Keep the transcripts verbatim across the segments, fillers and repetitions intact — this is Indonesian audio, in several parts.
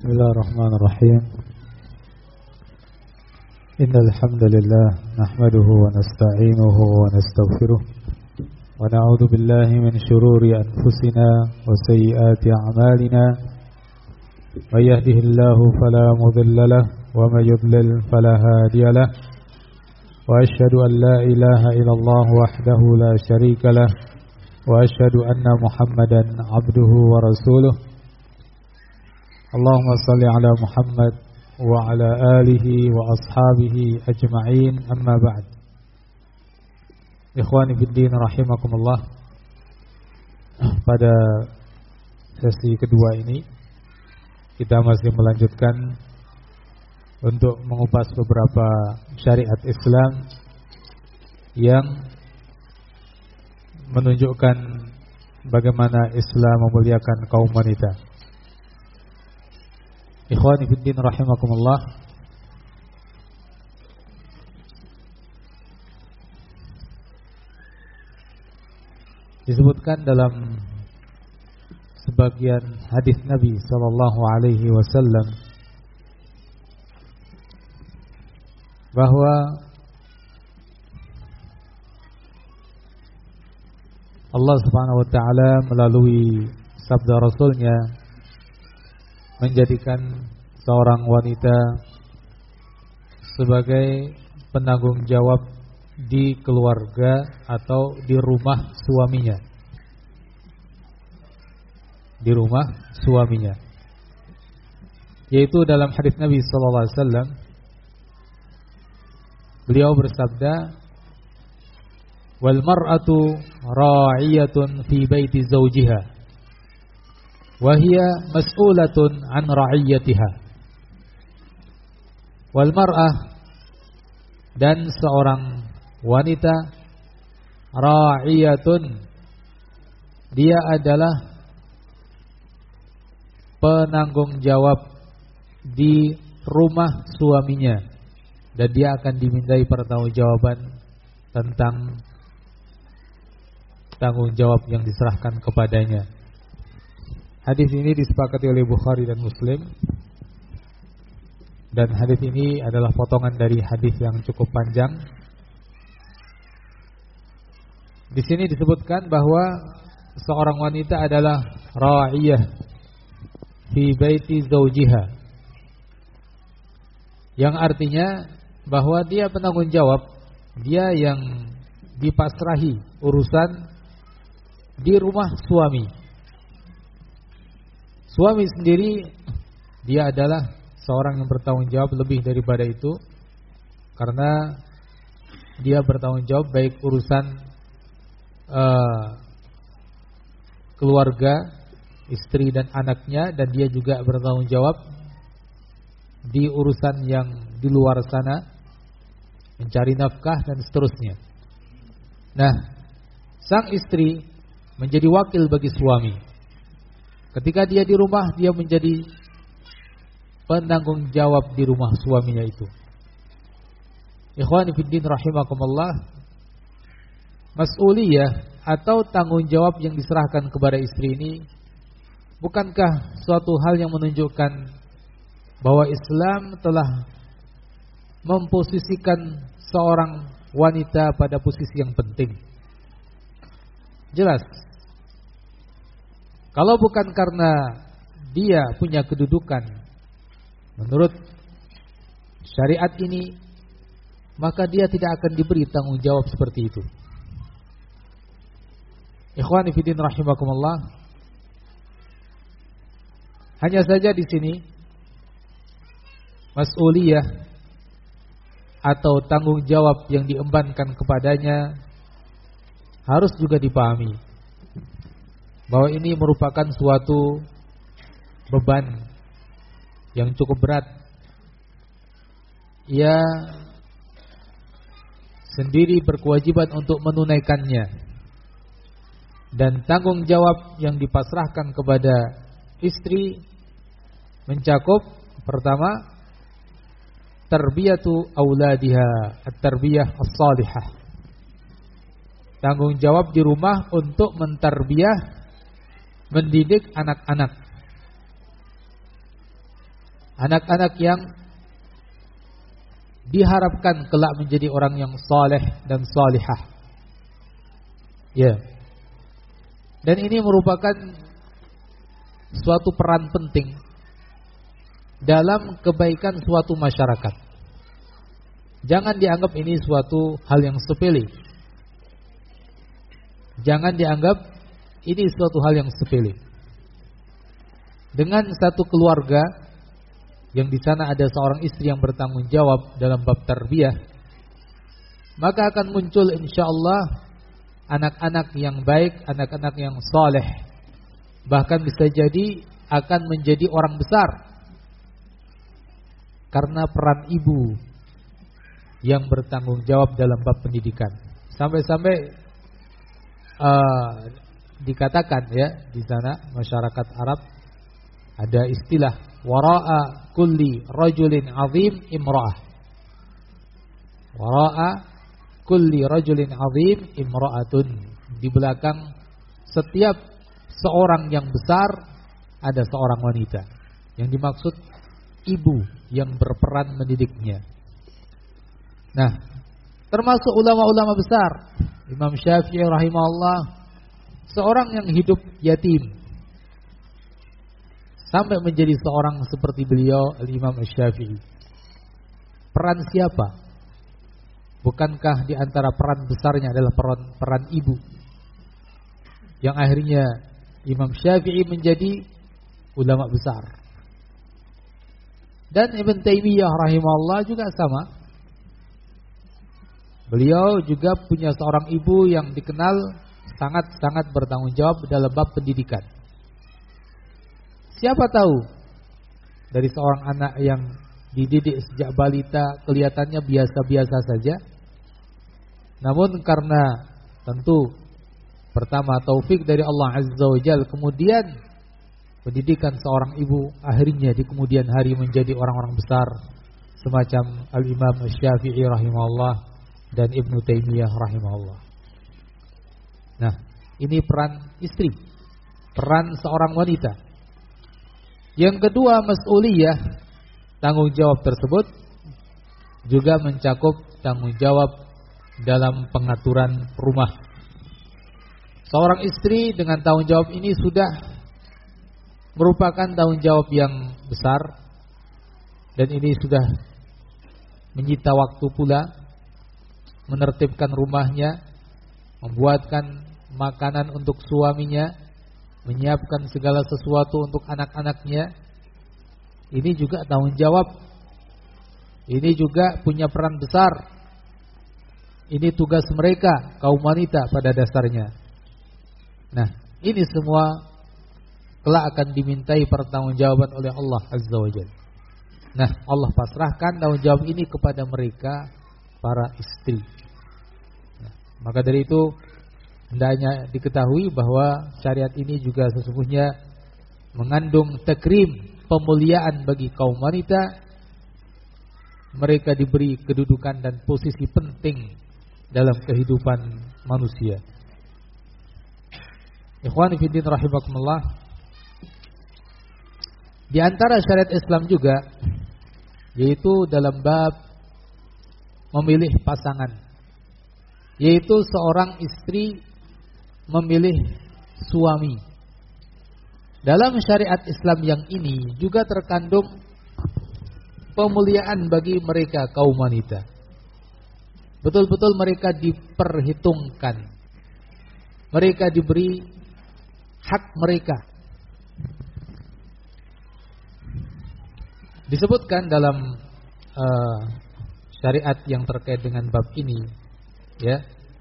Bismillahirrahmanirrahim. Innal hamdalillah nahmaduhu wa nasta'inuhu wa nastaghfiruh wa na'udzu billahi min shururi anfusina wa sayyiati a'malina. May yahdihillahu fala mudilla lahu wa may yudlil fala hadiya lahu. Wa asyhadu an la ilaha illallah wahdahu la syarika lahu wa asyhadu anna Muhammadan 'abduhu wa rasuluh. Allahumma salli ala Muhammad wa ala alihi wa ashabihi ajma'in, amma ba'd. Ikhwani fiddin rahimakumullah. Pada sesi kedua ini kita masih melanjutkan untuk mengupas beberapa syariat Islam yang menunjukkan bagaimana Islam memuliakan kaum wanita. Ikhwani fiddin rahimakumullah. Disebutkan dalam sebagian hadis Nabi sallallahu alaihi wasallam bahwa Allah Subhanahu wa taala melalui sabda Rasulnya menjadikan seorang wanita sebagai penanggung jawab di keluarga atau di rumah suaminya. Di rumah suaminya. Yaitu dalam hadis Nabi sallallahu alaihi wasallam beliau bersabda, "Wal mar'atu ra'iyatun fi baiti zawjiha wahia mas'ulatun an ra'iyatiha." Wal mar'ah, dan seorang wanita, ra'iyatun, dia adalah penanggung jawab di rumah suaminya, dan dia akan dimintai pertanggungjawaban tentang tanggung jawab yang diserahkan kepadanya. Hadis ini disepakati oleh Bukhari dan Muslim. Dan hadis ini adalah potongan dari hadis yang cukup panjang. Di sini disebutkan bahwa seorang wanita adalah ra'iyah fi baiti zawjiha, yang artinya bahwa dia penanggung jawab, dia yang dipasrahi urusan di rumah suami. Suami sendiri dia adalah seorang yang bertanggung jawab lebih daripada itu, karena dia bertanggung jawab baik urusan uh, keluarga, istri dan anaknya, dan dia juga bertanggung jawab di urusan yang di luar sana, mencari nafkah dan seterusnya. Nah, sang istri menjadi wakil bagi suami. Ketika dia di rumah, dia menjadi penanggung jawab di rumah suaminya itu. Ikhwani fiddin rahimakumullah. Mas'uliyah atau tanggung jawab yang diserahkan kepada istri ini, bukankah suatu hal yang menunjukkan bahwa Islam telah memposisikan seorang wanita pada posisi yang penting? Jelas. Kalau bukan karena dia punya kedudukan menurut syariat ini, maka dia tidak akan diberi tanggung jawab seperti itu. Ikhwani fiddin rahimakumullah. Hanya saja di sini mas'uliyah atau tanggung jawab yang diembankan kepadanya harus juga dipahami bahwa ini merupakan suatu beban yang cukup berat. Ia sendiri berkewajiban untuk menunaikannya, dan tanggung jawab yang dipasrahkan kepada istri mencakup pertama, tarbiyatu auladiha, at-tarbiyah as-salihah. Tanggung jawab di rumah untuk mentarbiyah, mendidik anak-anak. Anak-anak yang diharapkan kelak menjadi orang yang saleh dan salihah. Ya. Dan ini merupakan suatu peran penting dalam kebaikan suatu masyarakat. Jangan dianggap ini suatu hal yang sepele. Jangan dianggap ini suatu hal yang sepele. Dengan satu keluarga yang di sana ada seorang istri yang bertanggung jawab dalam bab tarbiyah, maka akan muncul insyaallah anak-anak yang baik, anak-anak yang saleh. Bahkan bisa jadi akan menjadi orang besar karena peran ibu yang bertanggung jawab dalam bab pendidikan. Sampai-sampai uh, dikatakan ya di sana masyarakat Arab ada istilah wara'a kulli rajulin azim imra'ah. Wara'a kulli rajulin azim imra'atun. Di belakang setiap seorang yang besar ada seorang wanita. Yang dimaksud ibu yang berperan mendidiknya. Nah, termasuk ulama-ulama besar, Imam Syafi'i rahimahullah, seorang yang hidup yatim sampai menjadi seorang seperti beliau Al-Imam Syafi'i. Peran siapa? Bukankah di antara peran besarnya adalah peran, peran ibu? Yang akhirnya Imam Syafi'i menjadi ulama besar. Dan Ibn Taimiyah rahimahullah juga sama. Beliau juga punya seorang ibu yang dikenal sangat-sangat bertanggung jawab dalam bab pendidikan. Siapa tahu dari seorang anak yang dididik sejak balita kelihatannya biasa-biasa saja, namun karena tentu pertama taufik dari Allah Azza wa Jalla, kemudian pendidikan seorang ibu akhirnya di kemudian hari menjadi orang-orang besar semacam Al-Imam Syafi'i rahimahullah dan Ibnu Taimiyah rahimahullah. Nah, ini peran istri, peran seorang wanita. Yang kedua, mas'uliyah, tanggung jawab tersebut juga mencakup tanggung jawab dalam pengaturan rumah. Seorang istri dengan tanggung jawab ini sudah merupakan tanggung jawab yang besar, dan ini sudah menyita waktu pula, menertibkan rumahnya, membuatkan makanan untuk suaminya, menyiapkan segala sesuatu untuk anak-anaknya. Ini juga tanggung jawab. Ini juga punya peran besar. Ini tugas mereka, kaum wanita pada dasarnya. Nah, ini semua kelak akan dimintai pertanggungjawaban oleh Allah Azza wa Jalla. Nah, Allah pasrahkan tanggung jawab ini kepada mereka, para istri. Nah, maka dari itu hendaknya diketahui bahwa syariat ini juga sesungguhnya mengandung takrim, pemuliaan bagi kaum wanita. Mereka diberi kedudukan dan posisi penting dalam kehidupan manusia. Ikhwani fiddin rahimakumullah, di antara syariat Islam juga yaitu dalam bab memilih pasangan, yaitu seorang istri memilih suami. Dalam syariat Islam yang ini juga terkandung pemuliaan bagi mereka kaum wanita. Betul-betul mereka diperhitungkan. Mereka diberi hak mereka. Disebutkan dalam uh, syariat yang terkait dengan bab ini, ya,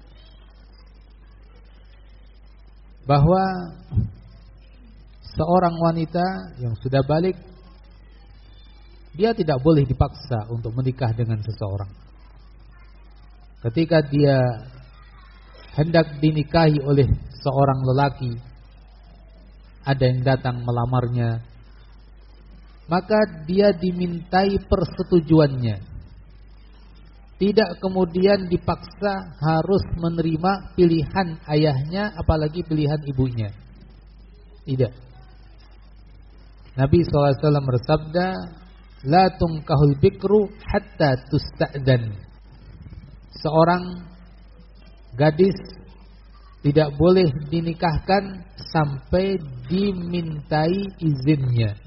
bahwa seorang wanita yang sudah balik, dia tidak boleh dipaksa untuk menikah dengan seseorang. Ketika dia hendak dinikahi oleh seorang lelaki, ada yang datang melamarnya, maka dia dimintai persetujuannya. Tidak kemudian dipaksa harus menerima pilihan ayahnya, apalagi pilihan ibunya. Tidak. Nabi shallallahu alaihi wasallam bersabda, la tunkahul bikru hatta tusta'dan. Seorang gadis tidak boleh dinikahkan sampai dimintai izinnya.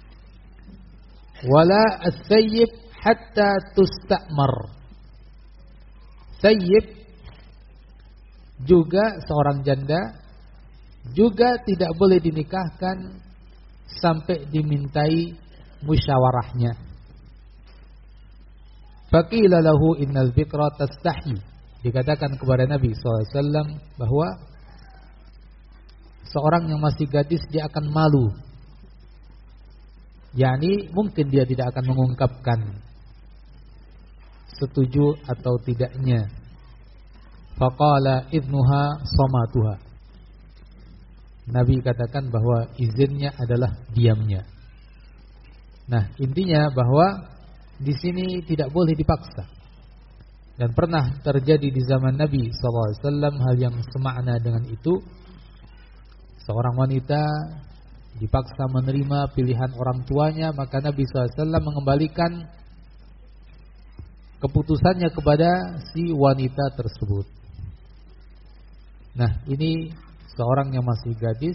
Wala as-sayyib hatta tusta'mar. Sayyib juga seorang janda juga tidak boleh dinikahkan sampai dimintai musyawarahnya. Faqila lahu innal bikra tastahi. Dikatakan kepada Nabi shallallahu alaihi wasallam bahwa seorang yang masih gadis dia akan malu. yakni mungkin dia tidak akan mengungkapkan setuju atau tidaknya. Faqala idnuha samatuha. Nabi katakan bahwa izinnya adalah diamnya. Nah, intinya bahwa di sini tidak boleh dipaksa. Dan pernah terjadi di zaman Nabi shallallahu alaihi wasallam hal yang semakna dengan itu. Seorang wanita dipaksa menerima pilihan orang tuanya, maka Nabi shallallahu alaihi wasallam mengembalikan keputusannya kepada si wanita tersebut. Nah, ini seorang yang masih gadis.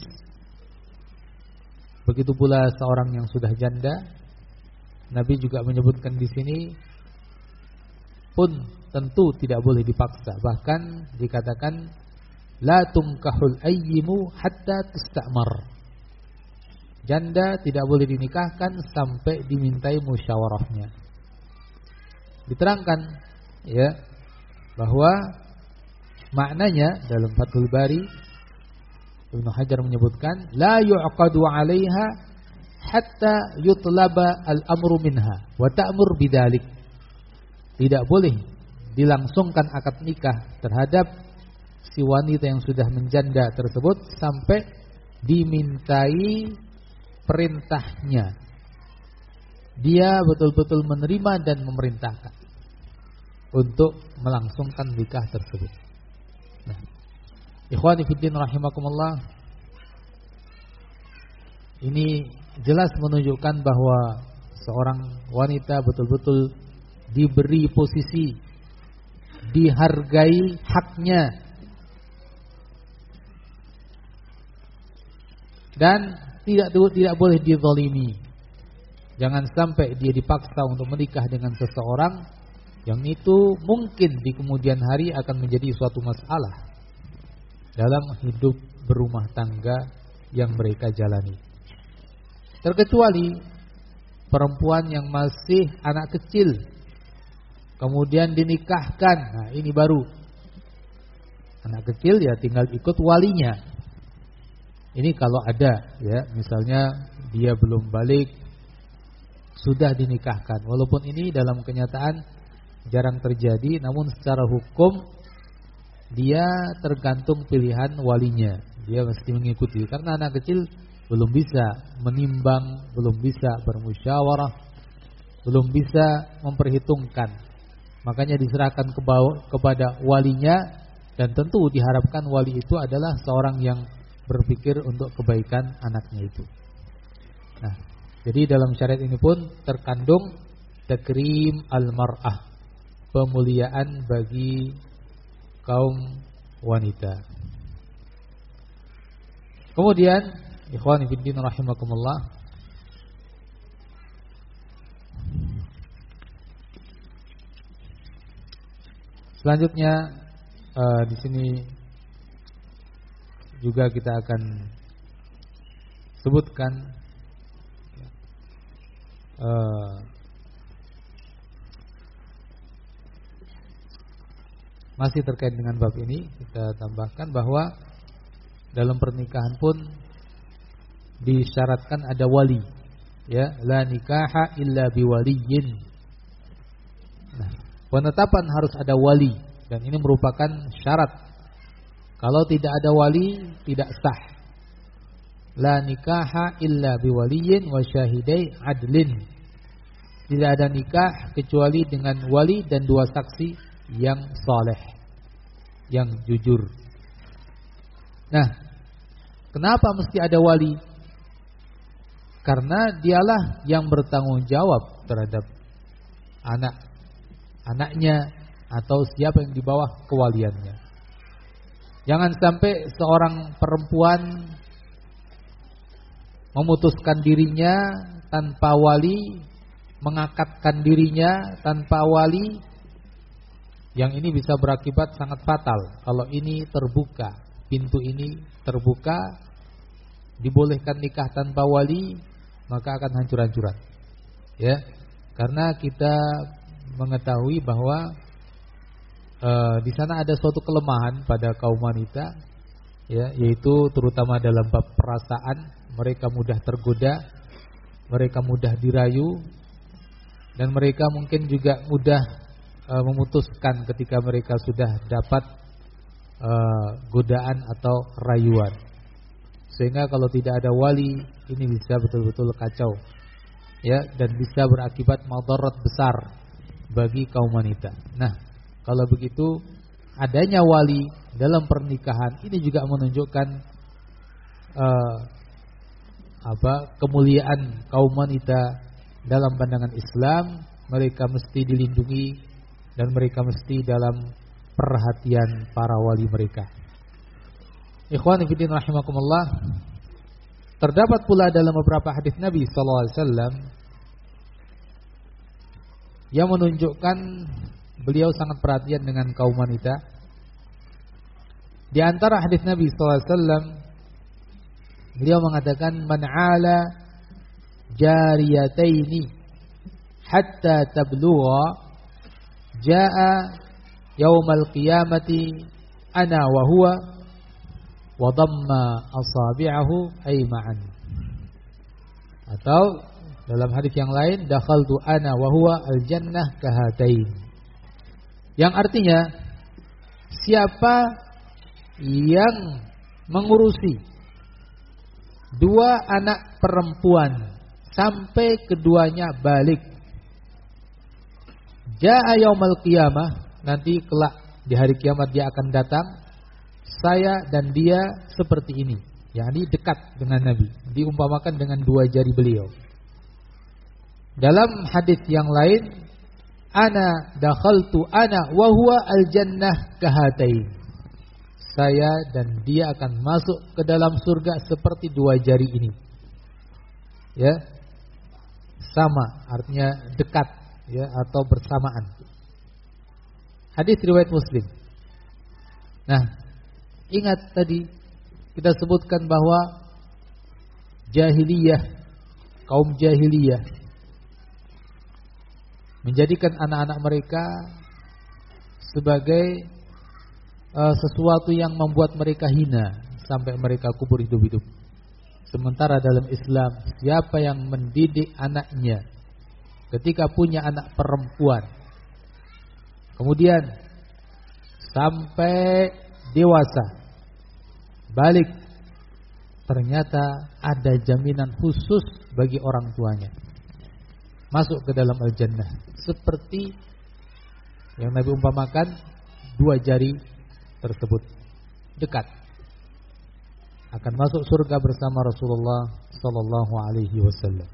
Begitu pula seorang yang sudah janda. Nabi juga menyebutkan di sini pun tentu tidak boleh dipaksa. Bahkan dikatakan la tunkahul ayyimu hatta tusta'mar. Janda tidak boleh dinikahkan sampai dimintai musyawarahnya. Diterangkan ya bahwa maknanya dalam Fathul Bari Ibnu Hajar menyebutkan la yu'qadu 'alaiha hatta yutlaba al-amru minha wa ta'mur bidzalik. Tidak boleh dilangsungkan akad nikah terhadap si wanita yang sudah menjanda tersebut sampai dimintai perintahnya. Dia betul-betul menerima dan memerintahkan untuk melangsungkan nikah tersebut. Nah, ikhwani fiddin rahimakumullah, ini jelas menunjukkan bahwa seorang wanita betul-betul diberi posisi, dihargai haknya, dan tidak tidak boleh dizalimi. Jangan sampai dia dipaksa untuk menikah dengan seseorang yang itu mungkin di kemudian hari akan menjadi suatu masalah dalam hidup berumah tangga yang mereka jalani. Terkecuali perempuan yang masih anak kecil kemudian dinikahkan. Nah, ini baru anak kecil ya tinggal ikut walinya. Ini kalau ada ya, misalnya dia belum balik sudah dinikahkan. Walaupun ini dalam kenyataan jarang terjadi, namun secara hukum dia tergantung pilihan walinya. Dia mesti mengikuti karena anak kecil belum bisa menimbang, belum bisa bermusyawarah, belum bisa memperhitungkan. Makanya diserahkan kepada walinya, dan tentu diharapkan wali itu adalah seorang yang berpikir untuk kebaikan anaknya itu. Nah, jadi dalam syariat ini pun terkandung takrim al-mar'ah, pemuliaan bagi kaum wanita. Kemudian ikhwani fiddin rahimakumullah, selanjutnya uh, di sini juga kita akan sebutkan uh, masih terkait dengan bab ini. Kita tambahkan bahwa dalam pernikahan pun disyaratkan ada wali, ya, la nikaha illa biwaliyin. Nah, penetapan harus ada wali, dan ini merupakan syarat. Kalau tidak ada wali tidak sah. La nikaha illa biwaliyin wa syahidai adlin. Tidak ada nikah kecuali dengan wali dan dua saksi yang saleh, yang jujur. Nah, kenapa mesti ada wali? Karena dialah yang bertanggung jawab terhadap anak anaknya atau siapa yang di bawah kewaliannya. Jangan sampai seorang perempuan memutuskan dirinya tanpa wali, mengakadkan dirinya tanpa wali, yang ini bisa berakibat sangat fatal. Kalau ini terbuka, pintu ini terbuka, dibolehkan nikah tanpa wali, maka akan hancur-hancuran. Ya, karena kita mengetahui bahwa e, di sana ada suatu kelemahan pada kaum wanita, ya, yaitu terutama dalam bab perasaan. Mereka mudah tergoda, mereka mudah dirayu, dan mereka mungkin juga mudah e, memutuskan ketika mereka sudah dapat e, godaan atau rayuan. Sehingga kalau tidak ada wali, ini bisa betul-betul kacau, ya, dan bisa berakibat madarat besar bagi kaum wanita. Nah, kalau begitu adanya wali dalam pernikahan ini juga menunjukkan uh, apa kemuliaan kaum wanita dalam pandangan Islam. Mereka mesti dilindungi dan mereka mesti dalam perhatian para wali mereka. Ikhwani fillah rahimakumullah. Terdapat pula dalam beberapa hadis Nabi sallallahu alaihi wasallam yang menunjukkan beliau sangat perhatian dengan kaum wanita. Di antara hadis Nabi sallallahu alaihi wasallam, beliau mengatakan, man 'ala jariyataini hatta tablugha jaa yaumal qiyamati ana wa huwa wa damma asabi'ahu ay ma'an. Atau dalam hadis yang lain, dakhaltu ana wa huwa al-jannah kahatain. Yang artinya, siapa yang mengurusi dua anak perempuan sampai keduanya balik, jaa yaumal qiyamah, nanti kelak di hari kiamat dia akan datang, saya dan dia seperti ini, yakni dekat dengan Nabi, diumpamakan dengan dua jari beliau. Dalam hadis yang lain, ana dakhaltu ana wa huwa al-jannah kahatain, saya dan dia akan masuk ke dalam surga seperti dua jari ini. Ya, sama, artinya dekat, ya, atau bersamaan. Hadis riwayat Muslim. Nah, ingat tadi kita sebutkan bahwa jahiliyah, kaum jahiliyah menjadikan anak-anak mereka sebagai uh, sesuatu yang membuat mereka hina sampai mereka kubur hidup-hidup. Sementara dalam Islam, siapa yang mendidik anaknya ketika punya anak perempuan, kemudian sampai dewasa, balik, ternyata ada jaminan khusus bagi orang tuanya masuk ke dalam al-jannah, seperti yang Nabi umpamakan dua jari tersebut, dekat, akan masuk surga bersama Rasulullah sallallahu alaihi wasallam.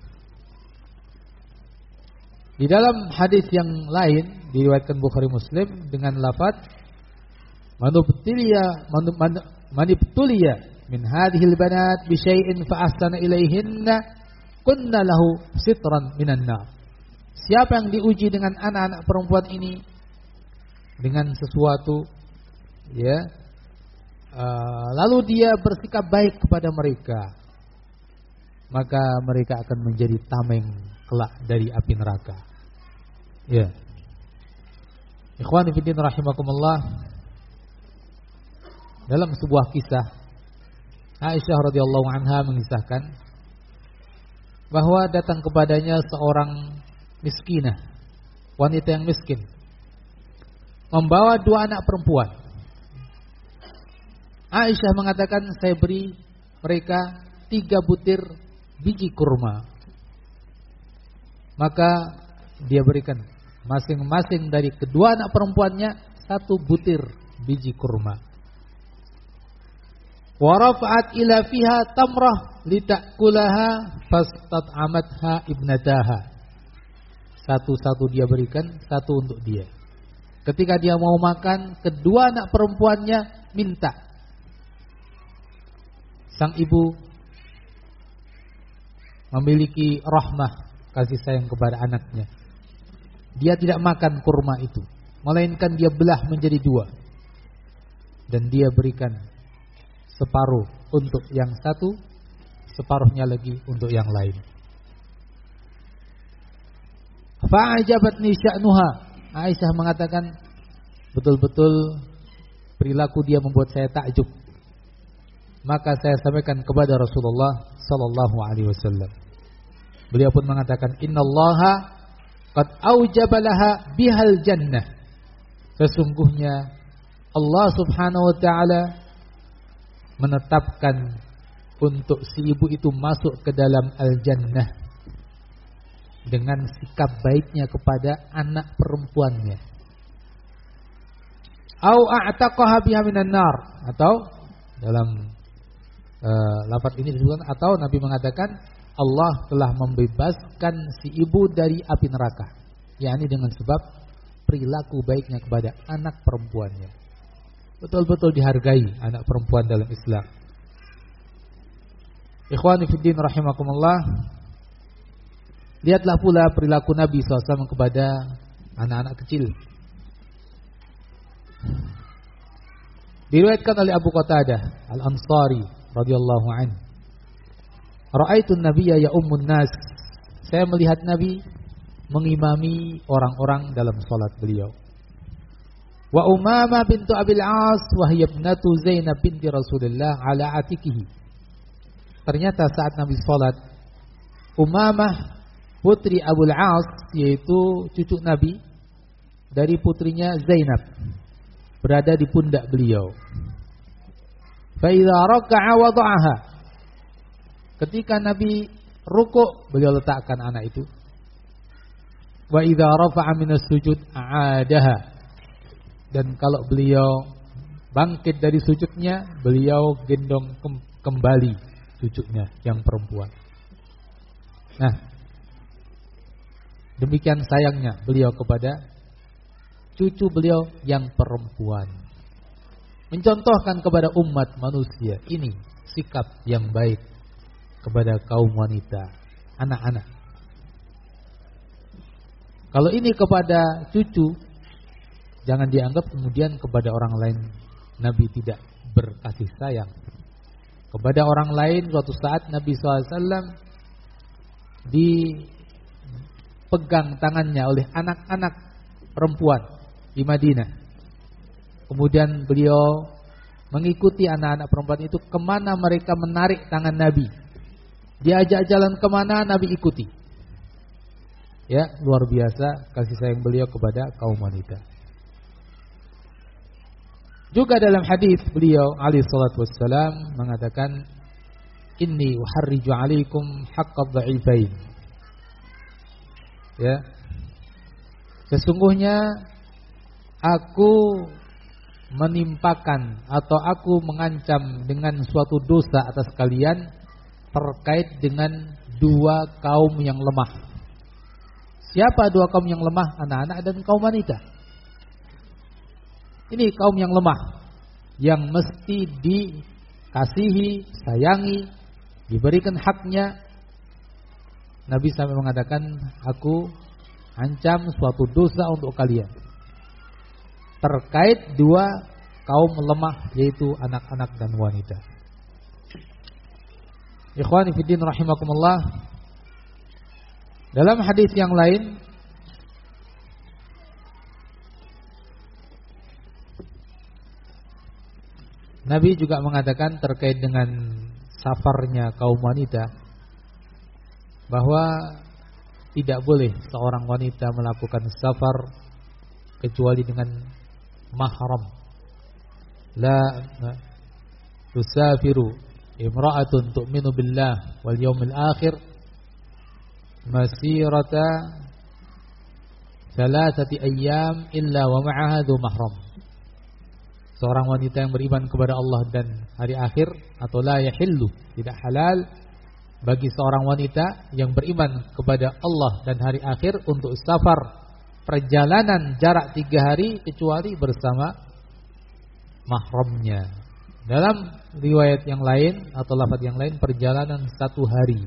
Di dalam hadis yang lain diriwayatkan Bukhari Muslim dengan lafaz manubtiliya manibtuliya min hadhil banat bi syai'in fa ahsana ilaihinna kunna lahu sitran minan nar. Siapa yang diuji dengan anak-anak perempuan ini dengan sesuatu, ya, uh, lalu dia bersikap baik kepada mereka, maka mereka akan menjadi tameng kelak dari api neraka. Ya, ikhwani fillah rahimakumullah. Dalam sebuah kisah, Aisyah radhiyallahu anha mengisahkan bahwa datang kepadanya seorang miskinah, wanita yang miskin, membawa dua anak perempuan. Aisyah mengatakan, saya beri mereka tiga butir biji kurma. Maka dia berikan masing-masing dari kedua anak perempuannya satu butir biji kurma. Wa rafa'at ila fiha tamrah litakulaha fastat'amatha ibnataha. Satu-satu dia berikan, satu untuk dia. Ketika dia mau makan, kedua anak perempuannya minta. Sang ibu memiliki rahmah, kasih sayang kepada anaknya. Dia tidak makan kurma itu, melainkan dia belah menjadi dua. Dan dia berikan separuh untuk yang satu, separuhnya lagi untuk yang lain. Fa'ajabatni sya'nuha. Aisyah mengatakan, betul-betul perilaku dia membuat saya takjub. Maka saya sampaikan kepada Rasulullah sallallahu alaihi wasallam. Beliau pun mengatakan, innallaha qad aujaba laha bihal jannah. Sesungguhnya Allah Subhanahu wa taala menetapkan untuk si ibu itu masuk ke dalam al-jannah dengan sikap baiknya kepada anak perempuannya. Au a'taqaha biha minan nar, atau dalam uh, lafaz ini disebutkan, atau Nabi mengatakan Allah telah membebaskan si ibu dari api neraka, yakni dengan sebab perilaku baiknya kepada anak perempuannya. Betul-betul dihargai anak perempuan dalam Islam. Ikhwani fiddin rahimakumullah. Lihatlah pula perilaku Nabi shallallahu alaihi wasallam kepada anak-anak kecil. Diriwayatkan oleh Abu Qatadah Al-Ansari radhiyallahu anhu. Ra'aitu an-nabiyya ya'ummun nas. Saya melihat Nabi mengimami orang-orang dalam salat beliau. Wa Umamah bintu Abil As wa hiya ibnatu Zainab binti Rasulullah ala atikihi. Ternyata saat Nabi salat, Umamah putri Abul As, yaitu cucu Nabi dari putrinya Zainab, berada di pundak beliau. Fa idza raka'a wada'aha. Ketika Nabi rukuk, beliau letakkan anak itu. Wa idza rafa'a minas sujud a'adaha. Dan kalau beliau bangkit dari sujudnya, beliau gendong kembali cucunya yang perempuan. Nah, demikian sayangnya beliau kepada cucu beliau yang perempuan. Mencontohkan kepada umat manusia ini sikap yang baik kepada kaum wanita, anak-anak. Kalau ini kepada cucu, jangan dianggap kemudian kepada orang lain Nabi tidak berkasih sayang. Kepada orang lain suatu saat Nabi shallallahu alaihi wasallam dipegang tangannya oleh anak-anak perempuan di Madinah. Kemudian beliau mengikuti anak-anak perempuan itu kemana mereka menarik tangan Nabi. Diajak jalan kemana, Nabi ikuti. Ya, luar biasa kasih sayang beliau kepada kaum wanita. Juga dalam hadis beliau alaihi salatu wassalam mengatakan, inni uharriju alaikum haqqad dha'ifain. Ya. Sesungguhnya aku menimpakan atau aku mengancam dengan suatu dosa atas kalian terkait dengan dua kaum yang lemah. Siapa dua kaum yang lemah? Anak-anak dan kaum wanita. Ini kaum yang lemah, yang mesti dikasihi, sayangi, diberikan haknya. Nabi sampai mengatakan, aku ancam suatu dosa untuk kalian terkait dua kaum lemah, yaitu anak-anak dan wanita. Ikhwani fiddin rahimakumullah. Dalam hadis yang lain, Nabi juga mengatakan terkait dengan safarnya kaum wanita, bahwa tidak boleh seorang wanita melakukan safar kecuali dengan mahram. La tusafiru imra'atun tu'minu billah wal yawmil akhir masirata thalathati ayyam illa wa ma'aha dhu mahram. seorang wanita yang beriman kepada Allah dan hari akhir, atau la yahillu, tidak halal bagi seorang wanita yang beriman kepada Allah dan hari akhir untuk safar perjalanan jarak tiga hari kecuali bersama mahramnya. Dalam riwayat yang lain atau lafaz yang lain perjalanan satu hari.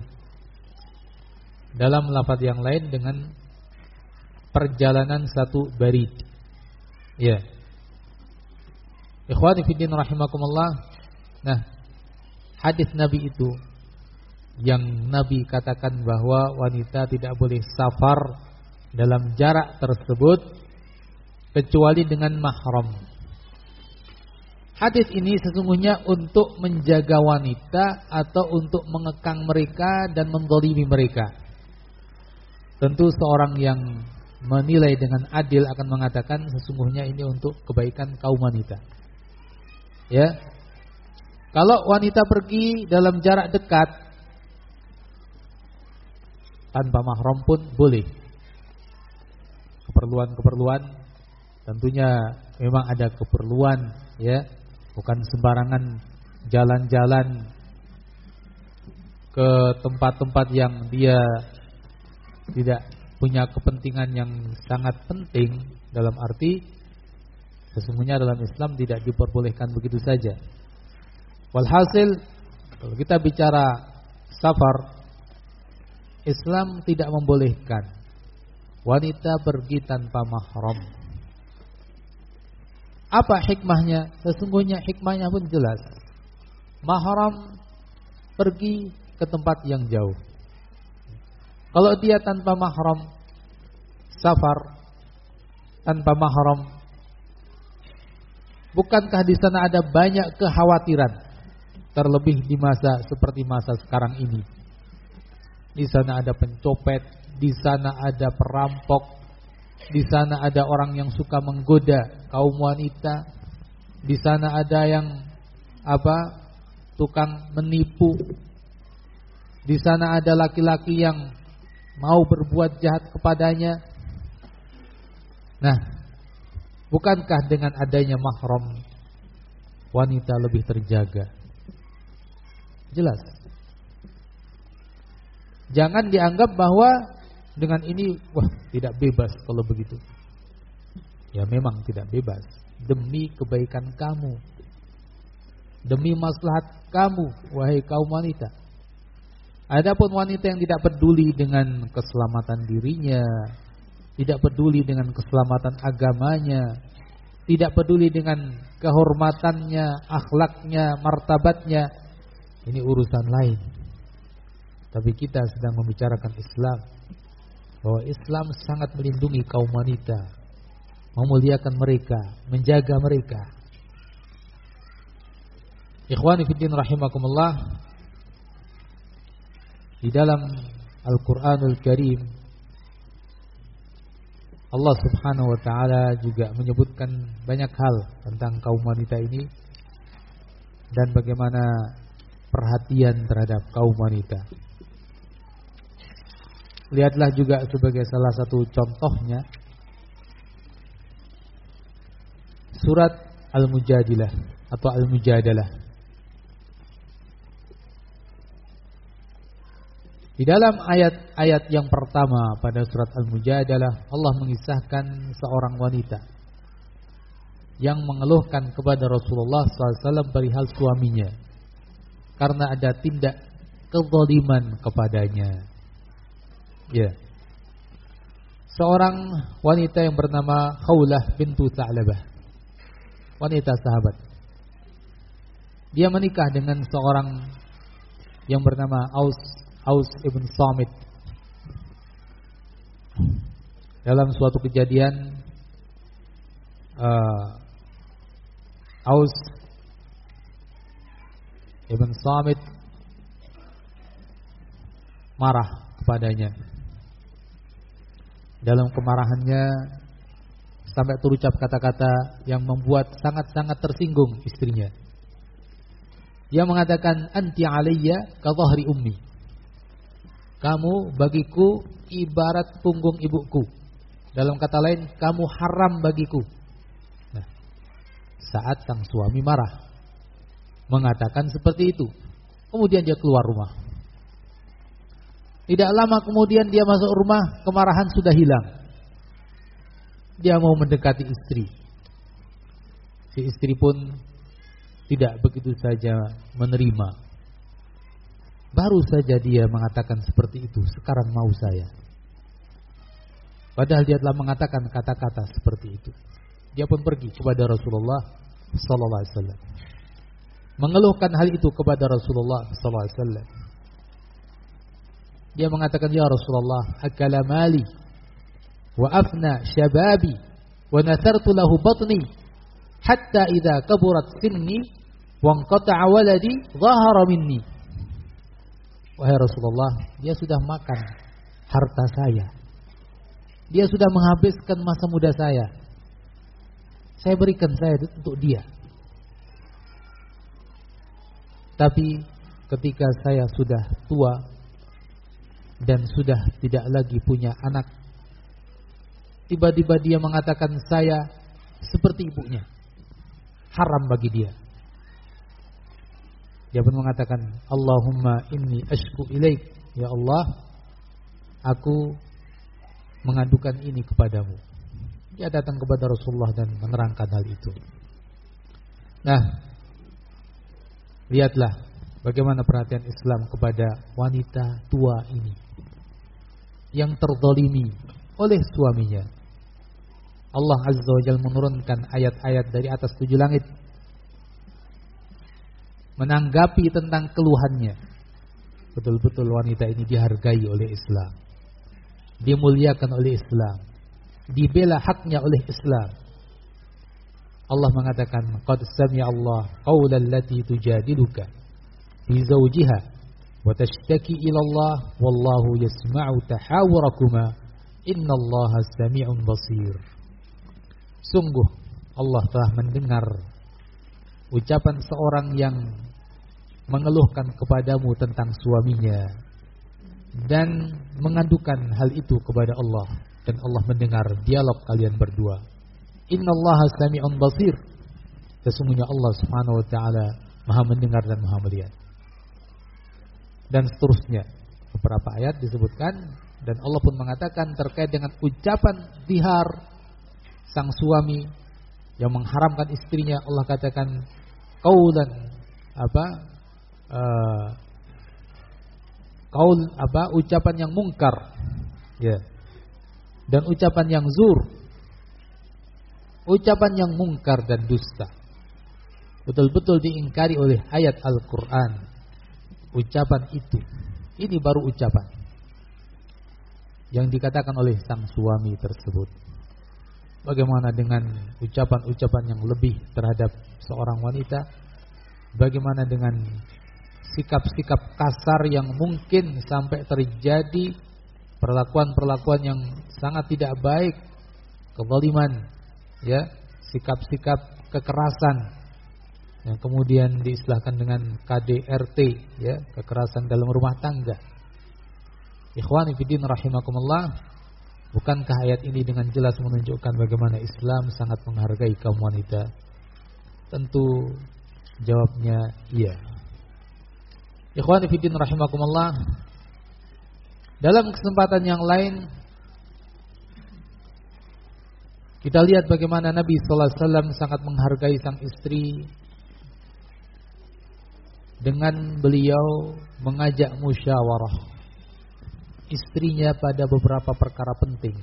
Dalam lafaz yang lain dengan perjalanan satu barid. Ya. Ikhwani fiddin rahimakumullah. Nah, hadis Nabi itu yang Nabi katakan bahwa wanita tidak boleh safar dalam jarak tersebut kecuali dengan mahram. Hadis ini sesungguhnya untuk menjaga wanita atau untuk mengekang mereka dan menzalimi mereka. Tentu seorang yang menilai dengan adil akan mengatakan sesungguhnya ini untuk kebaikan kaum wanita. Ya. Kalau wanita pergi dalam jarak dekat tanpa mahram pun boleh. Keperluan-keperluan tentunya memang ada keperluan, ya. Bukan sembarangan jalan-jalan ke tempat-tempat yang dia tidak punya kepentingan yang sangat penting. Dalam arti sesungguhnya dalam Islam tidak diperbolehkan begitu saja. Walhasil kalau kita bicara safar, Islam tidak membolehkan wanita pergi tanpa mahram. Apa hikmahnya? Sesungguhnya hikmahnya pun jelas. Mahram pergi ke tempat yang jauh. Kalau dia tanpa mahram, safar tanpa mahram, bukankah di sana ada banyak kekhawatiran? Terlebih di masa seperti masa sekarang ini. Di sana ada pencopet, di sana ada perampok, di sana ada orang yang suka menggoda kaum wanita, di sana ada yang apa? Tukang menipu. Di sana ada laki-laki yang mau berbuat jahat kepadanya. Nah, bukankah dengan adanya mahram wanita lebih terjaga? Jelas. Jangan dianggap bahwa dengan ini wah tidak bebas kalau begitu. Ya memang tidak bebas. Demi kebaikan kamu, demi maslahat kamu, wahai kaum wanita. Adapun wanita yang tidak peduli dengan keselamatan dirinya, tidak peduli dengan keselamatan agamanya, tidak peduli dengan kehormatannya, akhlaknya, martabatnya, ini urusan lain. Tapi kita sedang membicarakan Islam, bahwa Islam sangat melindungi kaum wanita, memuliakan mereka, menjaga mereka. Ikhwani fiddin rahimakumullah. Di dalam Al-Quranul Karim Allah subhanahu wa ta'ala juga menyebutkan banyak hal tentang kaum wanita ini dan bagaimana perhatian terhadap kaum wanita. Lihatlah juga sebagai salah satu contohnya surat Al-Mujadilah atau Al-Mujadalah. Di dalam ayat-ayat yang pertama pada surat Al-Mujadalah, Allah mengisahkan seorang wanita yang mengeluhkan kepada Rasulullah shallallahu alaihi wasallam perihal suaminya karena ada tindak kezaliman kepadanya. Ya, seorang wanita yang bernama Khawlah bintu Tha'labah, wanita sahabat. Dia menikah dengan seorang yang bernama Aus Aus ibn Samit. Dalam suatu kejadian uh, Aus ibn Samit marah kepadanya. Dalam kemarahannya sampai terucap kata-kata yang membuat sangat-sangat tersinggung istrinya. Dia mengatakan, anti alayya ka dhahri ummi. Kamu bagiku ibarat punggung ibuku. Dalam kata lain, kamu haram bagiku. Nah, saat sang suami marah, mengatakan seperti itu. Kemudian dia keluar rumah. Tidak lama kemudian dia masuk rumah, kemarahan sudah hilang. Dia mau mendekati istri. Si istri pun tidak begitu saja menerima. Baru saja dia mengatakan seperti itu, sekarang mau saya. Padahal dia telah mengatakan kata-kata seperti itu. Dia pun pergi kepada Rasulullah sallallahu alaihi wasallam, mengeluhkan hal itu kepada Rasulullah sallallahu alaihi wasallam. Dia mengatakan, ya Rasulullah, akala mali wa afna syababi wa nathartu lahu batni hatta idza kaburat sinni wa anqata'a waladi dhahara minni. Wahai Rasulullah, dia sudah makan harta saya. Dia sudah menghabiskan masa muda saya. Saya berikan saya untuk dia. Tapi ketika saya sudah tua dan sudah tidak lagi punya anak, tiba-tiba dia mengatakan saya seperti ibunya. Haram bagi dia. Dia pun mengatakan, Allahumma inni ashku ilaik. Ya Allah, aku mengadukan ini kepadamu. Dia datang kepada Rasulullah dan menerangkan hal itu. Nah, lihatlah bagaimana perhatian Islam kepada wanita tua ini yang terzalimi oleh suaminya. Allah Azza wa Jalla menurunkan ayat-ayat dari atas tujuh langit menanggapi tentang keluhannya. Betul-betul wanita ini dihargai oleh Islam, dimuliakan oleh Islam, dibela haknya oleh Islam. Allah mengatakan, qad sami'a Allah qaulal lati tujadiluka fi zawjiha wa tashtaki ila Allah wallahu yasma'u tahawurakuma innallaha sami'un basir. Sungguh Allah telah mendengar ucapan seorang yang mengeluhkan kepadamu tentang suaminya dan mengadukan hal itu kepada Allah, dan Allah mendengar dialog kalian berdua. Innallaha sami'un basir. Sesungguhnya Allah Subhanahu wa taala Maha mendengar dan Maha melihat. Dan seterusnya beberapa ayat disebutkan, dan Allah pun mengatakan terkait dengan ucapan zihar sang suami yang mengharamkan istrinya. Allah katakan qaulan apa uh, qaul apa ucapan yang mungkar, ya, dan ucapan yang zur, ucapan yang mungkar dan dusta, betul-betul diingkari oleh ayat Al-Quran. Ucapan itu, ini baru ucapan yang dikatakan oleh sang suami tersebut. Bagaimana dengan ucapan-ucapan yang lebih terhadap seorang wanita? Bagaimana dengan sikap-sikap kasar yang mungkin sampai terjadi perlakuan-perlakuan yang sangat tidak baik, kezaliman, ya, sikap-sikap kekerasan yang kemudian diistilahkan dengan K D R T, ya, kekerasan dalam rumah tangga. Ikhwani fiddin rahimakumullah, bukankah ayat ini dengan jelas menunjukkan bagaimana Islam sangat menghargai kaum wanita? Tentu jawabnya iya. Ikhwani fiddin rahimakumullah, dalam kesempatan yang lain kita lihat bagaimana Nabi sallallahu alaihi wasallam sangat menghargai sang istri dengan beliau mengajak musyawarah istrinya pada beberapa perkara penting.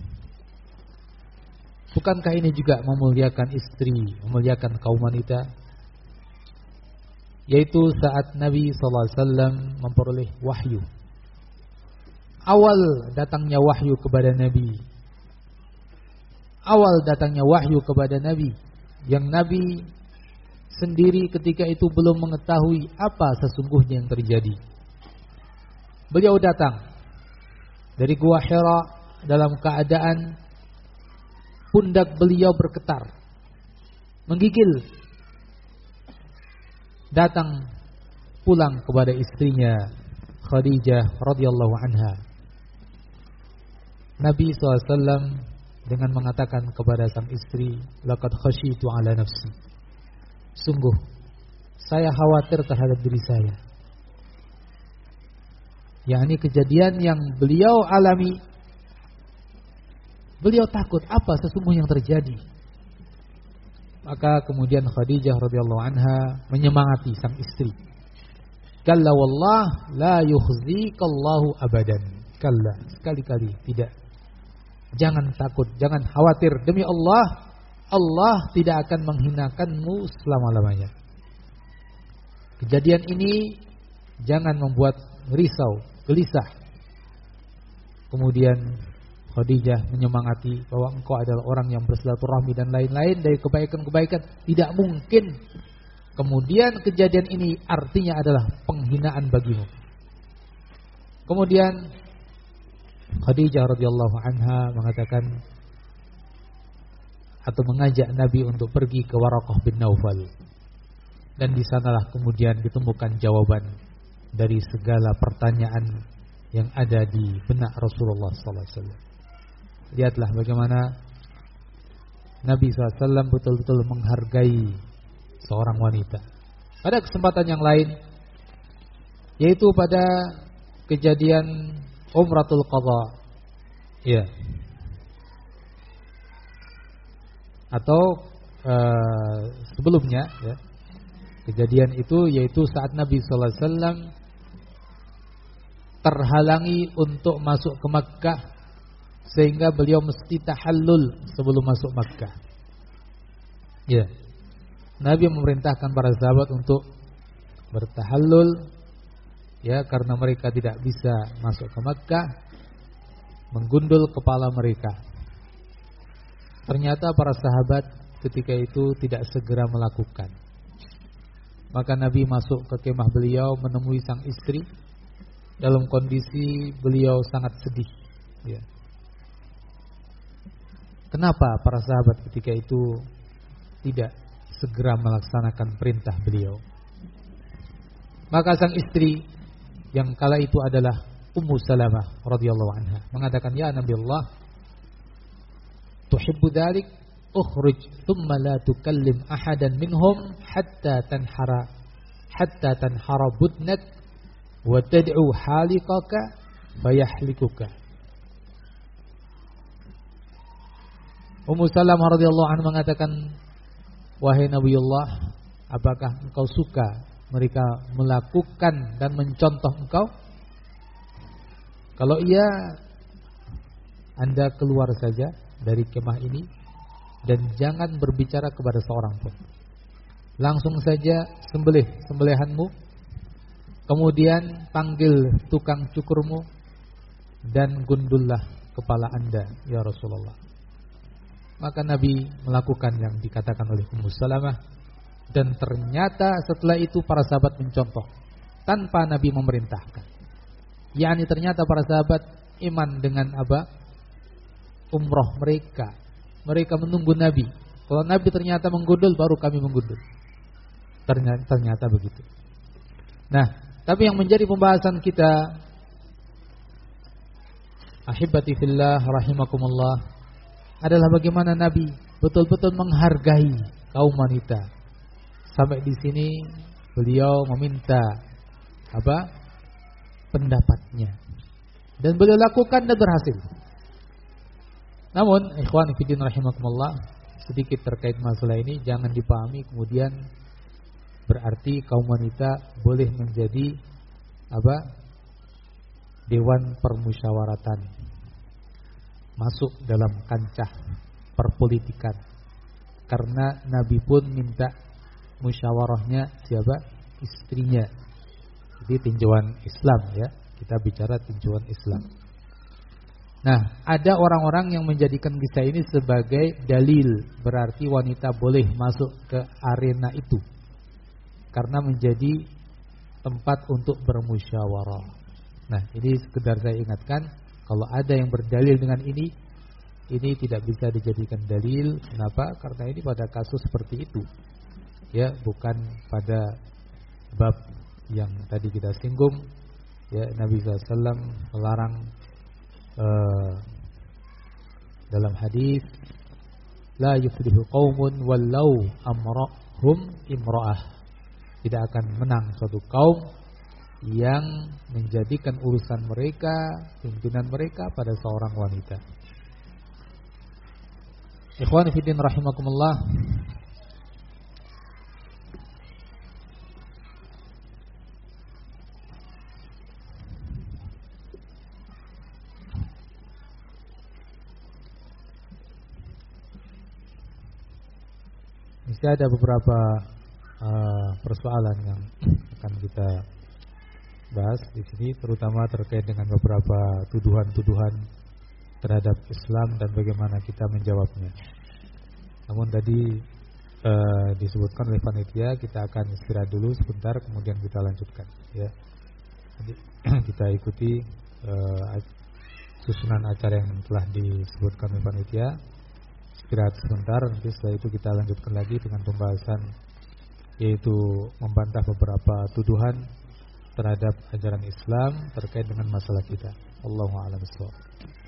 Bukankah ini juga memuliakan istri, memuliakan kaum wanita? Yaitu saat Nabi sallallahu alaihi wasallam memperoleh wahyu. Awal datangnya wahyu kepada Nabi. Awal datangnya wahyu kepada Nabi, yang Nabi sendiri ketika itu belum mengetahui apa sesungguhnya yang terjadi. Beliau datang dari Gua Hira dalam keadaan pundak beliau bergetar, menggigil. Datang pulang kepada istrinya Khadijah radhiyallahu anha. Nabi sallallahu alaihi wasallam dengan mengatakan kepada sang istri, laqad khasyitu ala nafsi. sungguh saya khawatir terhadap diri saya. Yakni kejadian yang beliau alami. Beliau takut apa sesungguhnya yang terjadi. Maka kemudian Khadijah radhiyallahu anha menyemangati sang istri. Kalla wallah la yukhzikallahu abadan. Kalla, sekali-kali tidak. Jangan takut, jangan khawatir. Demi Allah, Allah tidak akan menghinakanmu selama-lamanya. Kejadian ini jangan membuat risau, gelisah. Kemudian Khadijah menyemangati bahwa engkau adalah orang yang bersilaturahmi dan lain-lain dari kebaikan-kebaikan. Tidak mungkin kemudian kejadian ini artinya adalah penghinaan bagimu. Kemudian Khadijah radhiyallahu anha mengatakan atau mengajak Nabi untuk pergi ke Waraqah bin Naufal. Dan di sanalah kemudian ditemukan jawaban dari segala pertanyaan yang ada di benak Rasulullah sallallahu alaihi wasallam. Lihatlah bagaimana Nabi sallallahu alaihi wasallam betul-betul menghargai seorang wanita. Pada kesempatan yang lain, yaitu pada kejadian Umratul Qadha, ya, atau uh, sebelumnya, ya, kejadian itu yaitu saat Nabi sallallahu alaihi wasallam terhalangi untuk masuk ke Makkah, sehingga beliau mesti tahallul sebelum masuk Makkah. Ya, Nabi memerintahkan para sahabat untuk bertahallul, ya, karena mereka tidak bisa masuk ke Makkah, menggundul kepala mereka. Ternyata para sahabat ketika itu tidak segera melakukan. Maka Nabi masuk ke kemah beliau menemui sang istri dalam kondisi beliau sangat sedih, ya. Kenapa para sahabat ketika itu tidak segera melaksanakan perintah beliau? Maka sang istri yang kala itu adalah Ummu Salamah radhiyallahu anha mengatakan, "Ya Nabi Allah, tuhibbu dzalik? Ukhruj thumma la tukallim ahadan minhum hatta tanhara hatta tanhara budnak wa tad'u haliqaka fayahlikuka." Ummu Salamah radhiyallahu anha mengatakan, "Wahai Nabi Allah, apakah engkau suka mereka melakukan dan mencontoh engkau? Kalau iya, Anda keluar saja dari kemah ini dan jangan berbicara kepada seorang pun. Langsung saja sembelih sembelihanmu, kemudian panggil tukang cukurmu dan gundullah kepala Anda, ya Rasulullah." Maka Nabi melakukan yang dikatakan oleh Ummu Salamah, dan ternyata setelah itu para sahabat mencontoh tanpa Nabi memerintahkan. yakni ternyata para sahabat iman dengan apa? Umroh mereka. Mereka menunggu Nabi. Kalau Nabi ternyata menggundul, baru kami menggundul. Ternyata, ternyata begitu. Nah, tapi yang menjadi pembahasan kita, ahibati fillah rahimakumullah, adalah bagaimana Nabi betul-betul menghargai kaum wanita. Sampai di sini beliau meminta apa? Pendapatnya. Dan beliau lakukan dan berhasil. Namun, ikhwan fillah rahimakumullah, sedikit terkait masalah ini jangan dipahami kemudian berarti kaum wanita boleh menjadi apa? Dewan permusyawaratan, masuk dalam kancah perpolitikan. Karena Nabi pun minta musyawarahnya siapa? Istrinya. Jadi tinjauan Islam, ya. Kita bicara tinjauan Islam. Nah, ada orang-orang yang menjadikan kisah ini sebagai dalil, berarti wanita boleh masuk ke arena itu karena menjadi tempat untuk bermusyawarah. Nah, ini sekedar saya ingatkan, kalau ada yang berdalil dengan ini, ini tidak bisa dijadikan dalil. Kenapa? Karena ini pada kasus seperti itu, ya, bukan pada bab yang tadi kita singgung, ya. Nabi sallallahu alaihi wasallam melarang uh, dalam hadis, la yuflihu qaumun wallau amra hum imro'ah. Tidak akan menang suatu kaum yang menjadikan urusan mereka, pimpinan mereka pada seorang wanita. Ikhwani fiddin rahimakumullah. Masih ada beberapa uh, persoalan yang akan kita bahas di sini, terutama terkait dengan beberapa tuduhan-tuduhan terhadap Islam dan bagaimana kita menjawabnya. Namun tadi uh, disebutkan oleh panitia, kita akan istirahat dulu sebentar, kemudian kita lanjutkan. Ya, jadi kita ikuti uh, susunan acara yang telah disebutkan oleh panitia. Istirahat sebentar, nanti setelah itu kita lanjutkan lagi dengan pembahasan, yaitu membantah beberapa tuduhan terhadap ajaran Islam terkait dengan masalah kita. Allahu a'lam bishawab.